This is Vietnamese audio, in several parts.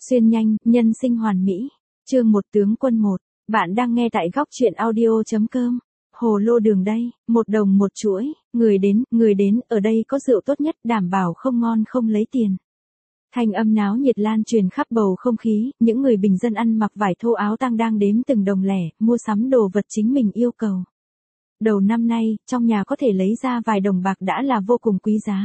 Xuyên nhanh, nhân sinh hoàn mỹ. Chương 1 tướng quân 1. Bạn đang nghe tại góc truyện audio.com. Hồ lô đường đây, 1 đồng một chuỗi, người đến, ở đây có rượu tốt nhất, đảm bảo không ngon không lấy tiền. Thanh âm náo nhiệt lan truyền khắp bầu không khí, những người bình dân ăn mặc vải thô áo tang đang đếm từng đồng lẻ, mua sắm đồ vật chính mình yêu cầu. Đầu năm nay, trong nhà có thể lấy ra vài đồng bạc đã là vô cùng quý giá.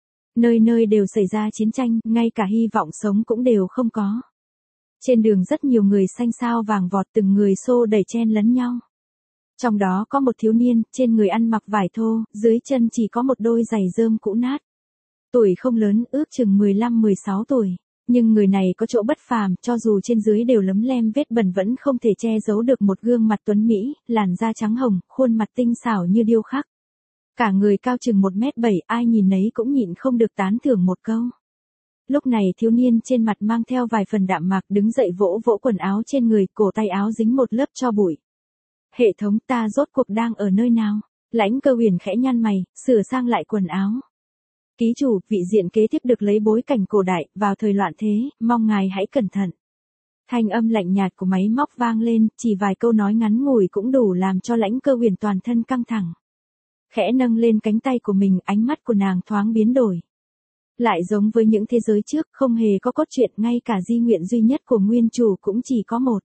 Nơi nơi đều xảy ra chiến tranh, ngay cả hy vọng sống cũng đều không có. Trên đường rất nhiều người xanh xao vàng vọt, từng người xô đẩy chen lấn nhau. Trong đó có một thiếu niên, trên người ăn mặc vải thô, dưới chân chỉ có một đôi giày rơm cũ nát. Tuổi không lớn, ước chừng 15-16 tuổi. Nhưng người này có chỗ bất phàm, cho dù trên dưới đều lấm lem vết bẩn vẫn không thể che giấu được một gương mặt tuấn mỹ, làn da trắng hồng, khuôn mặt tinh xảo như điêu khắc. Cả người cao chừng 1m7, ai nhìn nấy cũng nhịn không được tán thưởng một câu. Lúc này thiếu niên trên mặt mang theo vài phần đạm mạc, đứng dậy vỗ vỗ quần áo trên người, cổ tay áo dính một lớp tro bụi. Hệ thống, ta rốt cuộc đang ở nơi nào? Lãnh Cơ Huyền khẽ nhăn mày, sửa sang lại quần áo. Ký chủ, vị diện kế tiếp được lấy bối cảnh cổ đại, vào thời loạn thế, mong ngài hãy cẩn thận. Thanh âm lạnh nhạt của máy móc vang lên, chỉ vài câu nói ngắn ngủi cũng đủ làm cho Lãnh Cơ Huyền toàn thân căng thẳng. Khẽ nâng lên cánh tay của mình, ánh mắt của nàng thoáng biến đổi. Lại giống với những thế giới trước, không hề có cốt truyện, ngay cả di nguyện duy nhất của nguyên chủ cũng chỉ có một.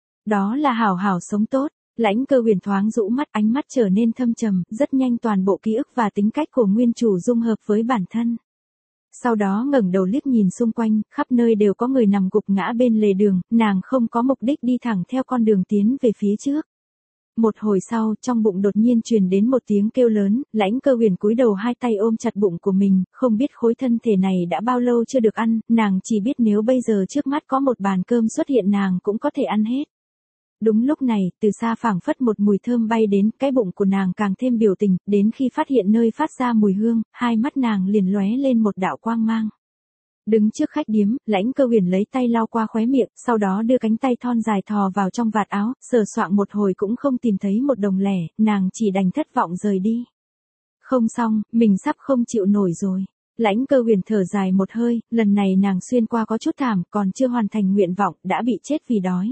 Đó là hảo hảo sống tốt. Lãnh Cơ Huyền thoáng rũ mắt, ánh mắt trở nên thâm trầm, rất nhanh toàn bộ ký ức và tính cách của nguyên chủ dung hợp với bản thân. Sau đó ngẩng đầu liếc nhìn xung quanh, khắp nơi đều có người nằm gục ngã bên lề đường, nàng không có mục đích đi thẳng theo con đường tiến về phía trước. Một hồi sau, trong bụng đột nhiên truyền đến một tiếng kêu lớn, Lãnh Cơ Huyền cúi đầu hai tay ôm chặt bụng của mình, không biết khối thân thể này đã bao lâu chưa được ăn, nàng chỉ biết nếu bây giờ trước mắt có một bàn cơm xuất hiện nàng cũng có thể ăn hết. Đúng lúc này, từ xa phảng phất một mùi thơm bay đến, cái bụng của nàng càng thêm biểu tình, đến khi phát hiện nơi phát ra mùi hương, hai mắt nàng liền lóe lên một đạo quang mang. Đứng trước khách điếm, Lãnh Cơ Huyền lấy tay lau qua khóe miệng, sau đó đưa cánh tay thon dài thò vào trong vạt áo, sờ soạng một hồi cũng không tìm thấy một đồng lẻ, nàng chỉ đành thất vọng rời đi. Không xong, mình sắp không chịu nổi rồi. Lãnh Cơ Huyền thở dài một hơi, lần này nàng xuyên qua có chút thảm, còn chưa hoàn thành nguyện vọng, đã bị chết vì đói.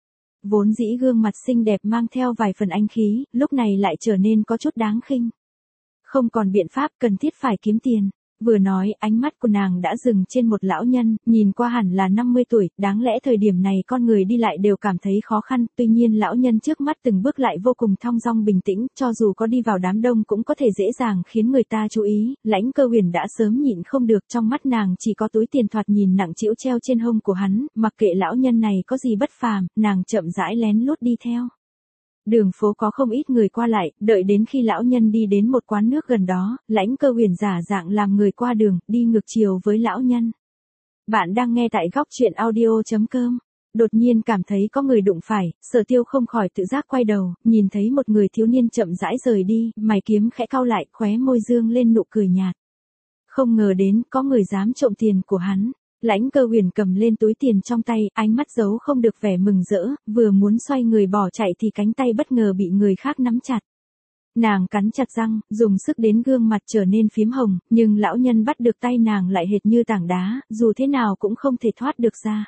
Vốn dĩ gương mặt xinh đẹp mang theo vài phần anh khí, lúc này lại trở nên có chút đáng khinh. Không còn biện pháp, cần thiết phải kiếm tiền. Vừa nói, ánh mắt của nàng đã dừng trên một lão nhân, nhìn qua hẳn là 50 tuổi, đáng lẽ thời điểm này con người đi lại đều cảm thấy khó khăn, tuy nhiên lão nhân trước mắt từng bước lại vô cùng thong dong bình tĩnh, cho dù có đi vào đám đông cũng có thể dễ dàng khiến người ta chú ý. Lãnh Cơ Huyền đã sớm nhịn không được, trong mắt nàng chỉ có túi tiền thoạt nhìn nặng trĩu treo trên hông của hắn, mặc kệ lão nhân này có gì bất phàm, nàng chậm rãi lén lút đi theo. Đường phố có không ít người qua lại, đợi đến khi lão nhân đi đến một quán nước gần đó, Lãnh Cơ Huyền giả dạng làm người qua đường, đi ngược chiều với lão nhân. Bạn đang nghe tại góc truyện audio.com. Đột nhiên cảm thấy có người đụng phải, Sở Tiêu không khỏi tự giác quay đầu, nhìn thấy một người thiếu niên chậm rãi rời đi, mày kiếm khẽ cau lại, khóe môi dương lên nụ cười nhạt. Không ngờ đến, có người dám trộm tiền của hắn. Lãnh Cơ Huyền cầm lên túi tiền trong tay, ánh mắt giấu không được vẻ mừng rỡ, vừa muốn xoay người bỏ chạy thì cánh tay bất ngờ bị người khác nắm chặt. Nàng cắn chặt răng, dùng sức đến gương mặt trở nên phím hồng, nhưng lão nhân bắt được tay nàng lại hệt như tảng đá, dù thế nào cũng không thể thoát được ra.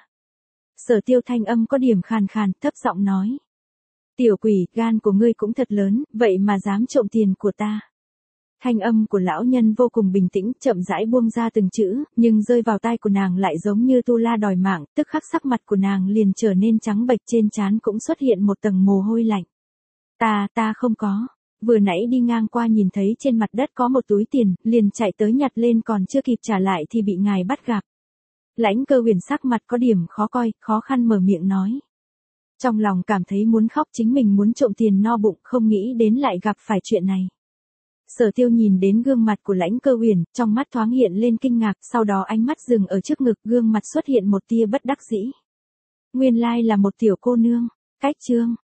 Sở Tiêu thanh âm có điểm khàn khàn, thấp giọng nói. Tiểu quỷ, gan của ngươi cũng thật lớn, vậy mà dám trộm tiền của ta. Thanh âm của lão nhân vô cùng bình tĩnh, chậm rãi buông ra từng chữ, nhưng rơi vào tai của nàng lại giống như tu la đòi mạng, tức khắc sắc mặt của nàng liền trở nên trắng bệch, trên trán cũng xuất hiện một tầng mồ hôi lạnh. Ta không có. Vừa nãy đi ngang qua nhìn thấy trên mặt đất có một túi tiền, liền chạy tới nhặt lên, còn chưa kịp trả lại thì bị ngài bắt gặp. Lãnh Cơ Huyền sắc mặt có điểm khó coi, khó khăn mở miệng nói. Trong lòng cảm thấy muốn khóc, chính mình muốn trộm tiền no bụng, không nghĩ đến lại gặp phải chuyện này. Sở Tiêu nhìn đến gương mặt của Lãnh Cơ Huyền, trong mắt thoáng hiện lên kinh ngạc, sau đó ánh mắt dừng ở trước ngực, gương mặt xuất hiện một tia bất đắc dĩ. Nguyên lai là một tiểu cô nương. Cách chương.